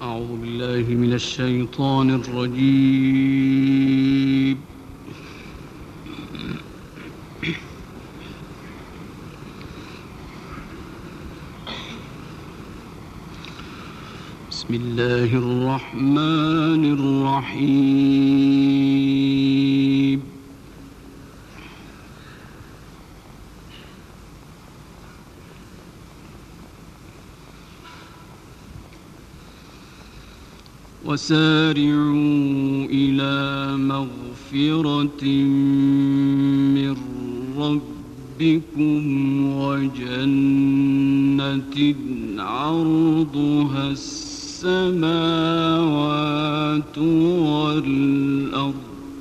أعوذ بالله من الشيطان الرجيم. بسم الله الرحمن الرحيم. وسارعوا إلى مغفرة من ربكم وجنة عرضها السماوات والأرض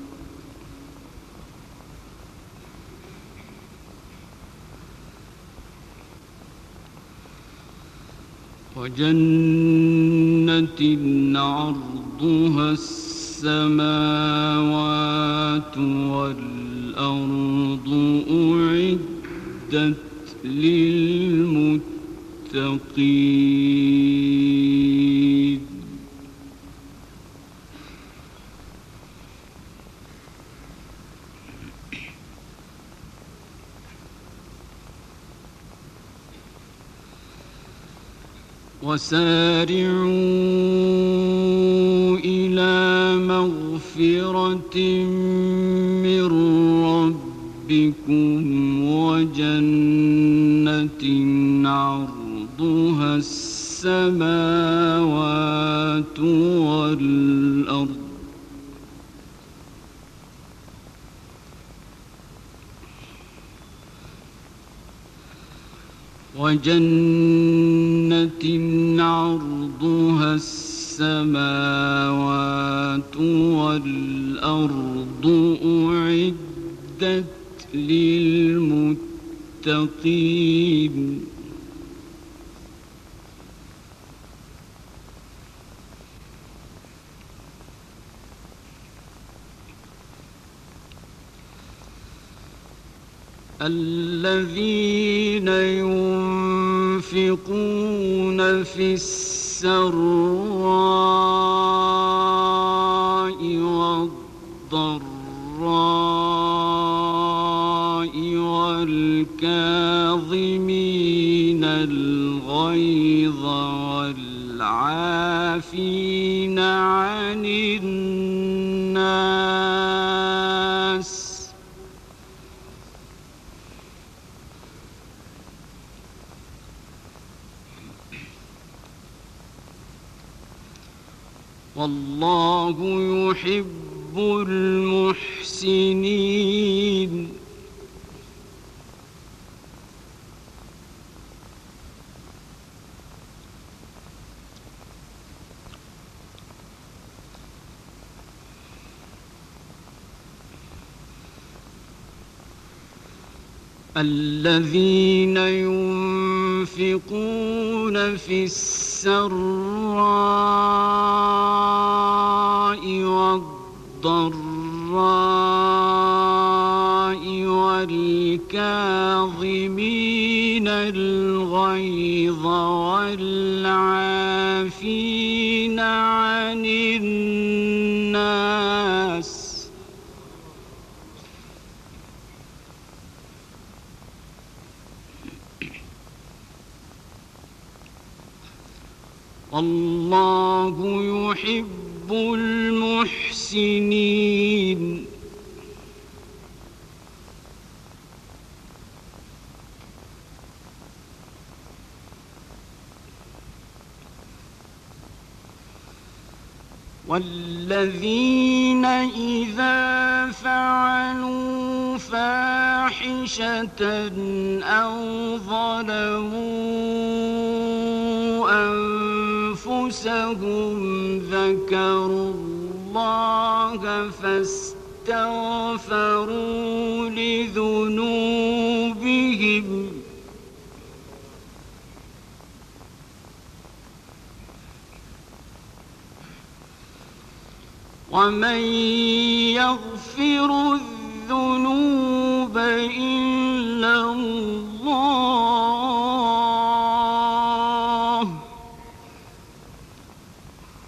عرضها السماوات والأرض أعدت للمتقين. وسارعوا إلى مغفرة من ربكم وجنة عرضها السماوات والأرض عرضها السماوات والأرض أعدت للمتقين. الذين ينفقون في السراء والضراء والكاظمين الغيظ والعافين عن الناس والله يحب المحسنين. الذين ينفقون في السراء والضراء والكاظمين الغيظ والعافين عن الناس والله يحب المحسنين. والذين إذا فعلوا فاحشة أو ظلموا أنفسهم ذكروا الله فاستغفروا لذنوبهم ومن يغفر الذنوب إلا الله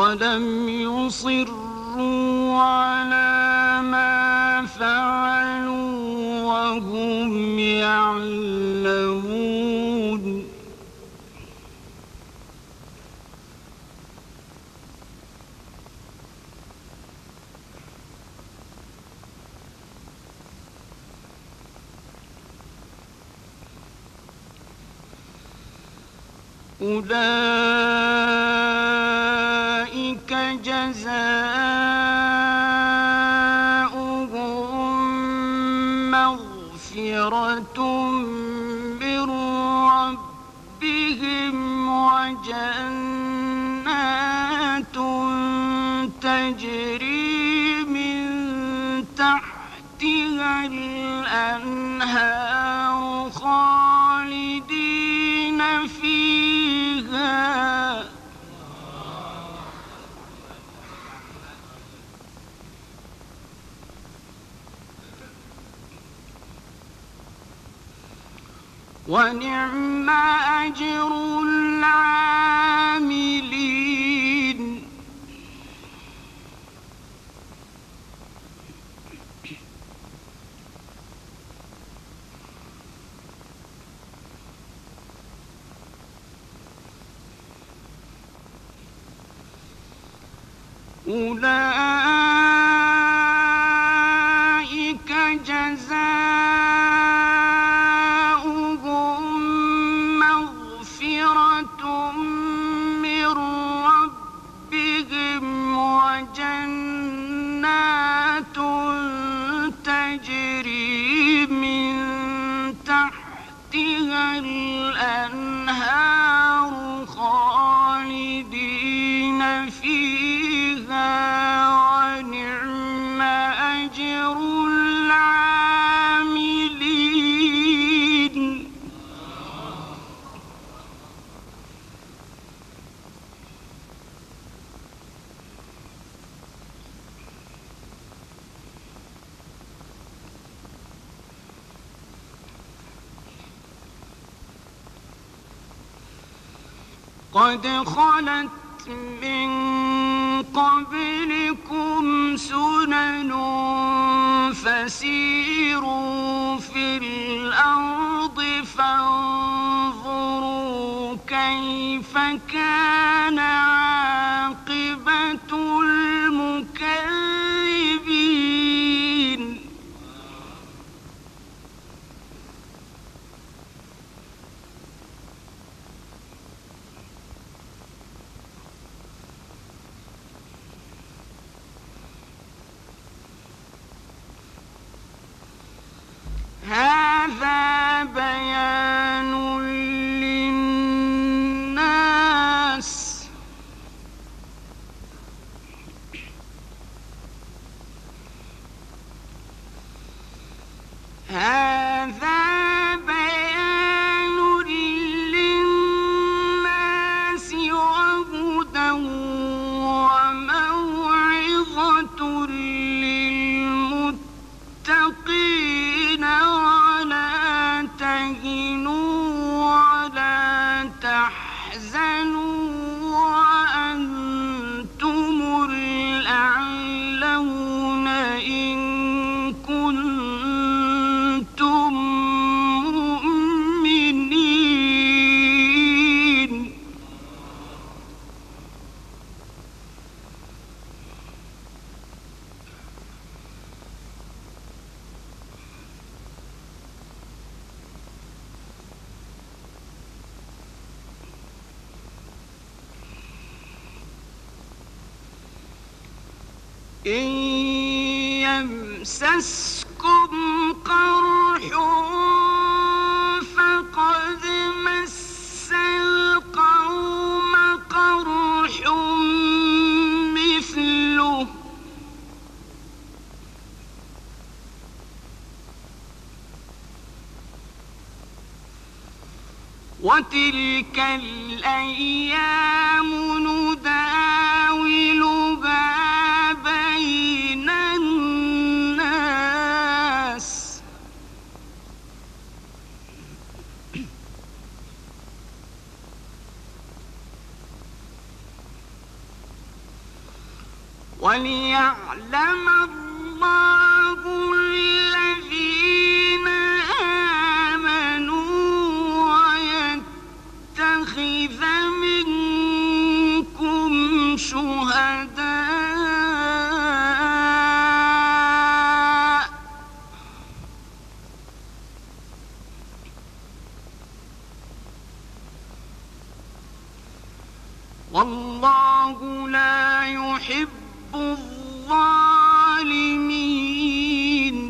ولم يصروا على ما فعلوا وهم يعلمون أولئك جزاؤهم مغفرة من ربهم وجنات تجري من تحتها الأنهار خالدين فيها ونعم أجر العاملين أولئك جزاؤهم مغفرة من ربهم وجنات تجري من تحتها الأنهار خالدين فيها ونعم أجر العاملين قد خلت من قبلكم سنن فسيروا في الأرض فانظروا كيف كان عاقبة المكذبين هذا بيان للناس وهدى وموعظة للمتقين ولا تهنوا ولا تحزنوا وأنتم الأعلون إن كنتم مؤمنين إن يمسسكم قرح فقد مس القوم قرح مثله وتلك الأيام نداولها بين الناس وليعلم الله الذين آمنوا ويتخذ منكم شهداء والله لا يحب الظالمين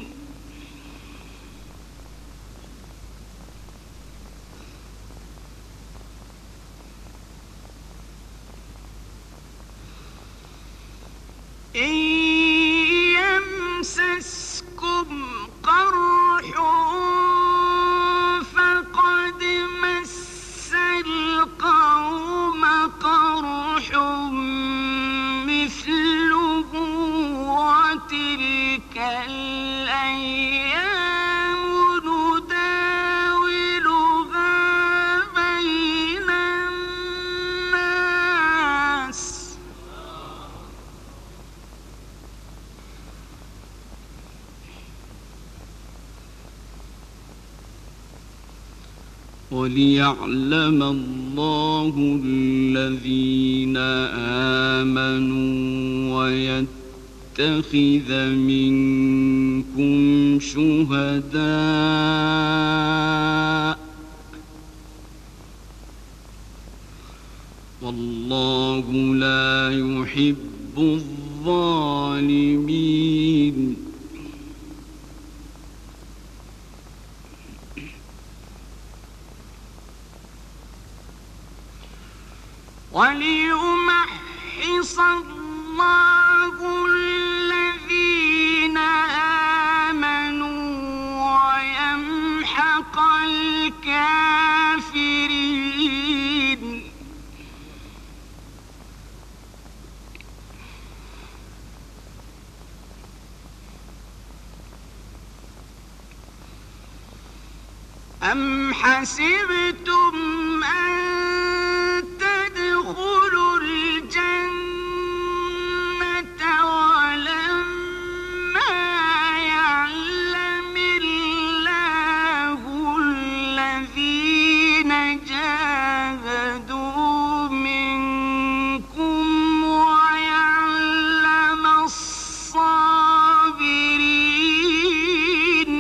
إن يمسسكم قرح فقد مس القوم قرح مثله وتلك الأيام نداولها بين الناس وليعلم الله الذين آمنوا ويتخذ منكم شهداء والله لا يحب الظالمين وليمحص الله الذين آمنوا ويمحق الكافرين أم حسبتم أن تدخلوا الجنة ولما يعلم الله الذين جاهدوا منكم ويعلم الصابرين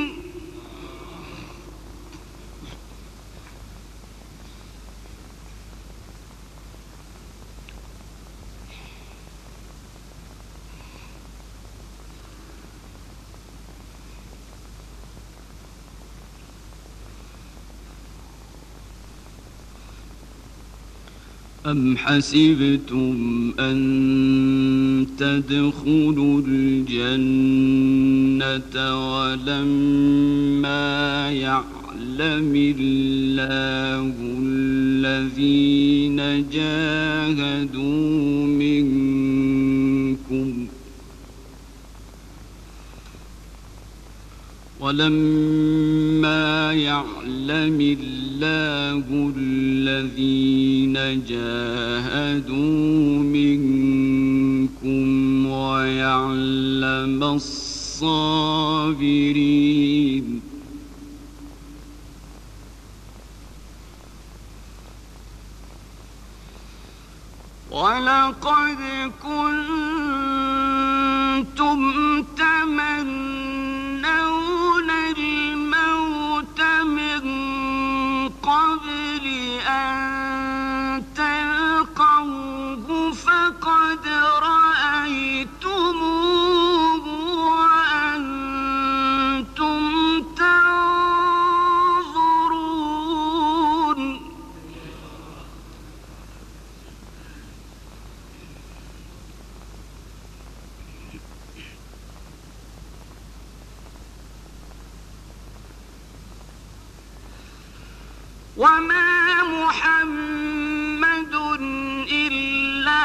أم حسبتم أن تدخلوا الجنة ولما يعلم الله الذين جاهدوا منكم ولما يعلم الله الذين جاهدوا منكم ويعلم الصابرين ولقد كنتم تمنون الموت من قبل أن تلقوه فقد رأيتموه وأنتم تنظرون وما محمد إلا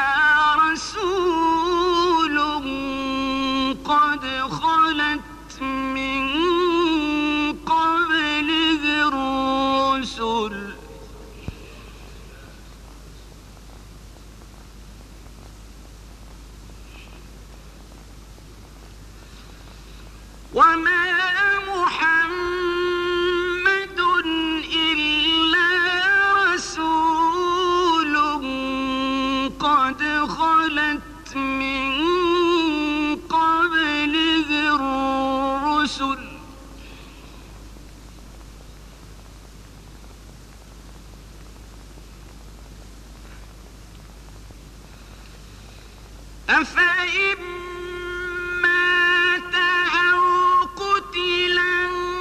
رسول قد خلت من قبله الرسل وما محمد إلا رسول قد خلت من قبله الرسل أفإن مات أو قتلا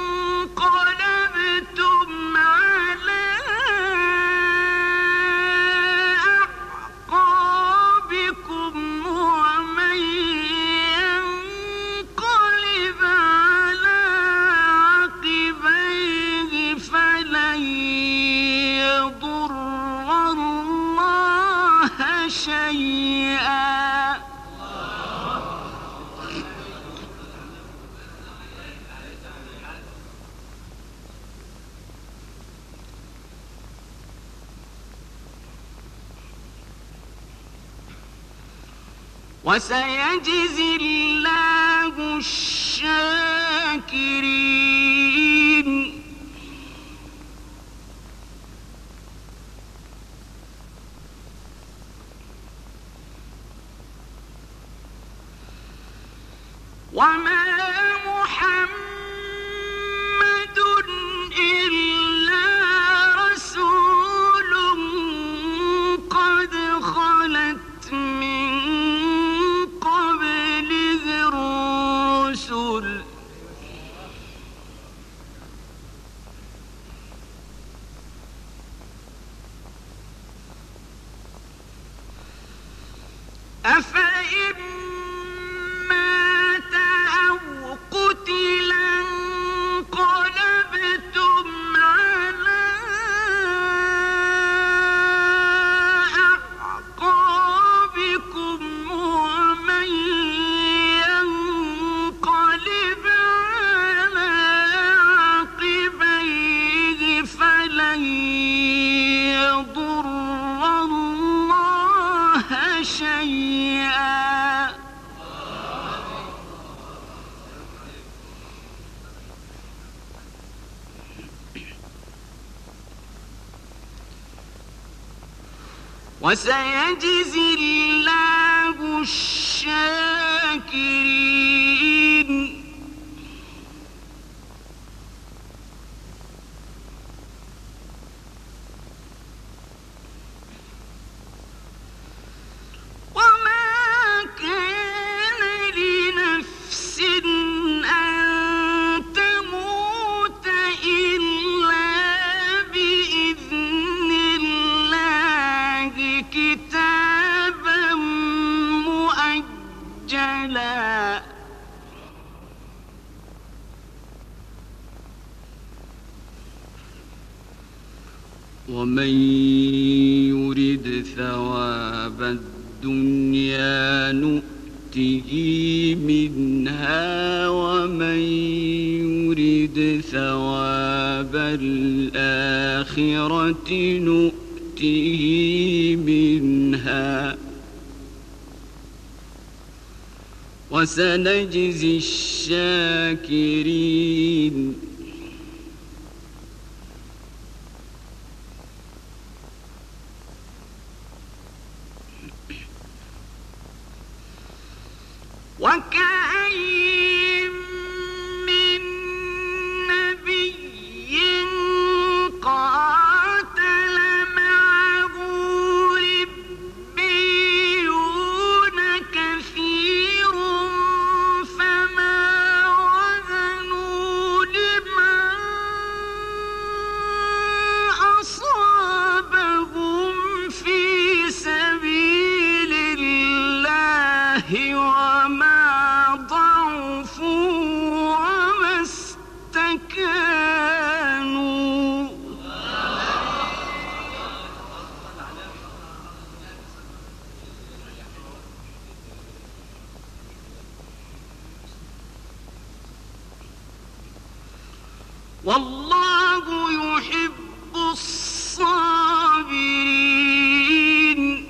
انقلبتم على أعقابكم ومن ينقلب على عقبيه فلن يضر الله شيئا. وسيجزي الله الشاكرين. وما محمد إلا رسول قد خلت من قبله الرسل أفإن مات أو قتلا انقلبتم على أعقابكم ومن ينقلب على عقبيه فلن يضر الله شيئا. وسيجزي الله الشاكرين. وما كان لنفس أن تموت إلا بإذن الله كتابا مؤجلا. ومن يرد ثواب الدنيا نؤته منها ومن يرد ثواب الآخرة نؤته منها وسنجزي الشاكرين. وكأين من نبي قاتل معه ربيون كثير فما وهنوا لما أصابهم في سبيل الله وما ضعفوا وما استكانوا. والله يحب الصابرين.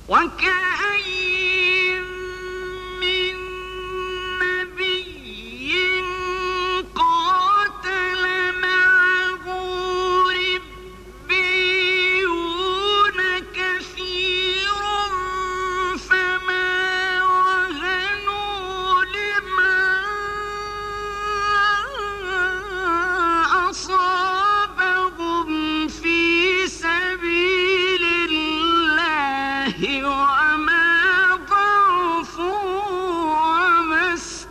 وكأين من نبي قاتل معه ربيون كثير فما وهنوا لما أصابهم في سبيل الله وما ضعفوا وما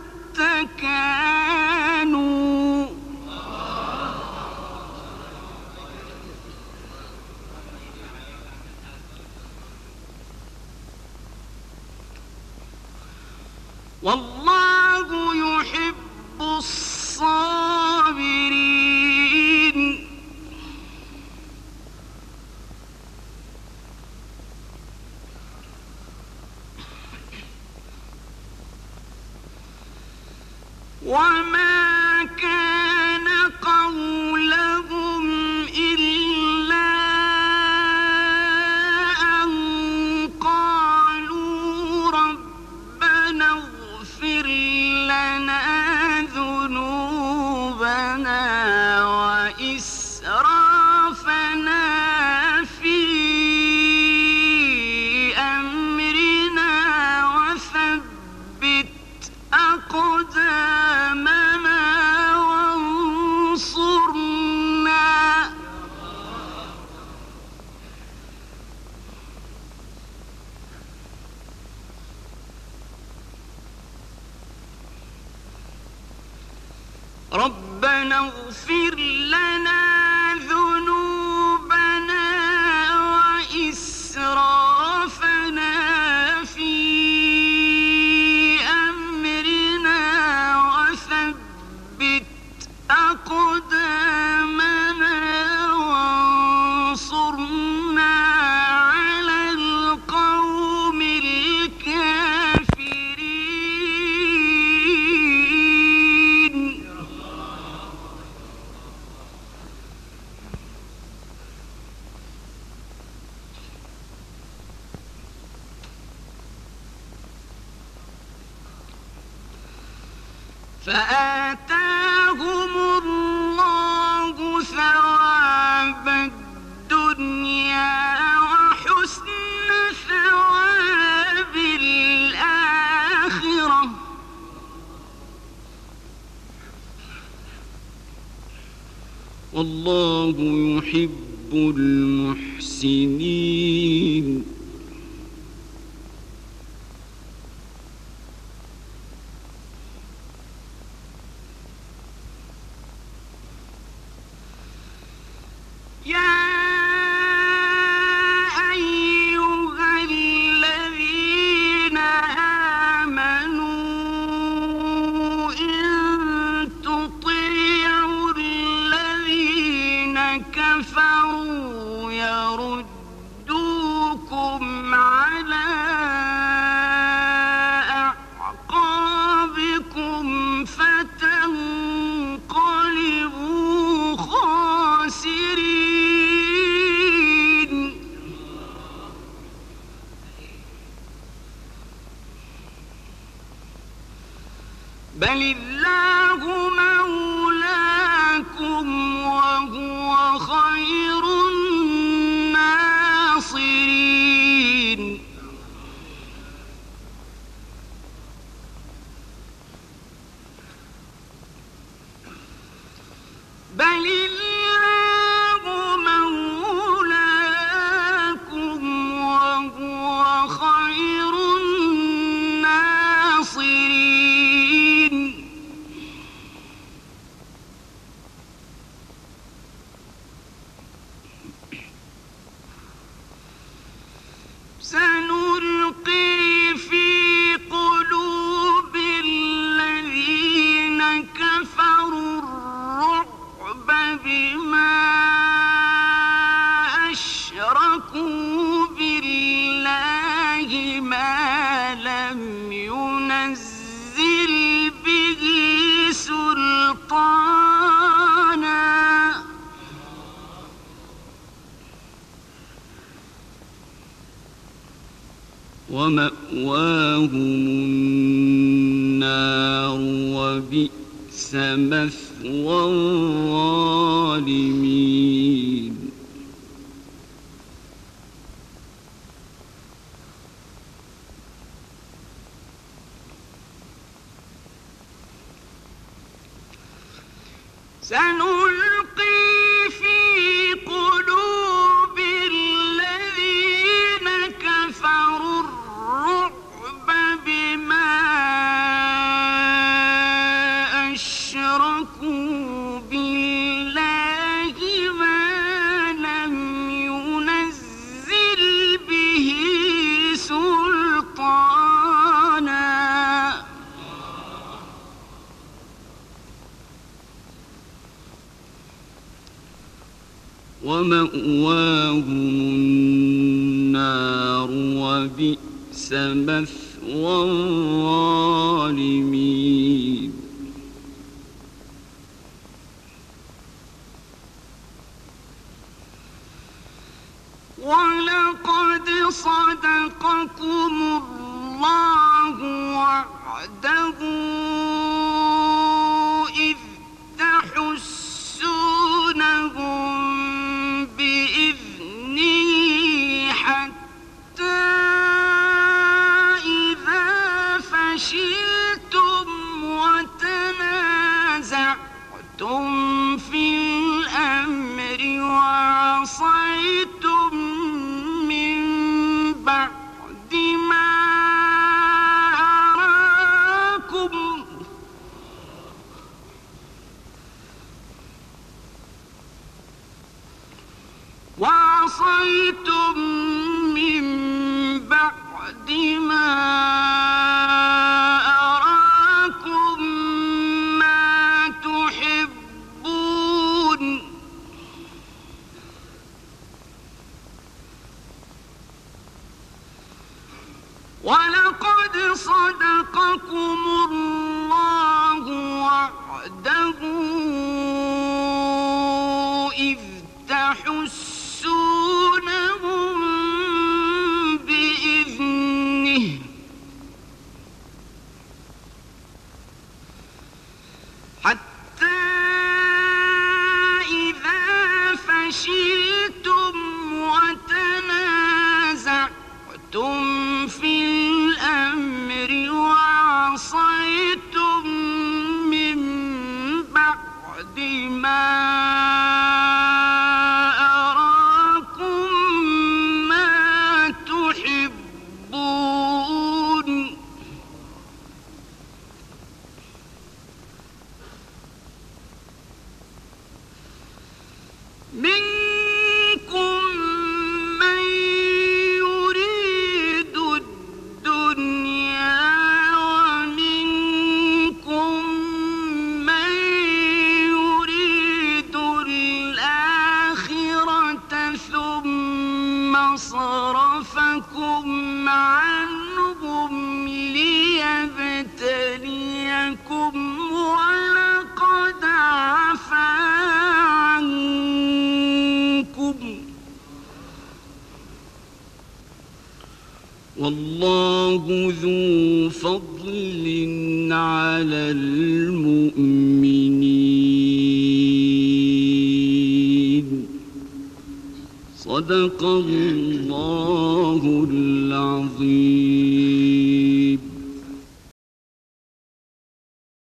استكانوا والله يحب الصابرين وما كان قولهم إلا أن قالوا ربنا اغفر لنا ذنوبنا وإسرافنا في أمرنا وثبت أقدامنا وانصرنا ربنا اغفر لنا ذنوبنا وإسرافنا في أمرنا وثبت أقدامنا وانصرنا على القوم الكافرين فآتاهم الله ثواب الدنيا وحسن ثواب الآخرة والله يحب المحسنين يا أيها الذين آمنوا إن تطيعوا الذين كفروا يردوكم على أعقابكم فتنقلبوا خاسرين بل الله مولاكم وهو خير الناصرين بل الله مولاكم وهو خير الناصرين سنلقي في قلوب الذين كفروا الرعب بما أشركوا بالله ما لم ينزل به سلطانا ومأواهم النار وبئس مثوى الظالمين سنلقي في قلوب الذين كفروا الرعب بما أشركوا بالله ما لم ينزل به سلطانا ومأواهم النار وبئس مثوى الظالمين ولقد صدقكم الله وعده إذ تحسونهم بإذنه حتى إذا فشلتم وتنازعتم في الأمر وعصيتم من بعد ما أراكم ما تحبون ولقد صدقكم الله وعده إذ تحسونهم بإذنه حتى إذا فشلتم وتنازعتم في الأمر وعصيتم من بعد ما أراكم ما تحبون منكم من يريد الدنيا ومنكم من يريد الآخرة ثم صرفكم عنهم ليبتليكم ولقد عفا عنكم والله ذو فضل على المؤمنين صدق الله العظيم.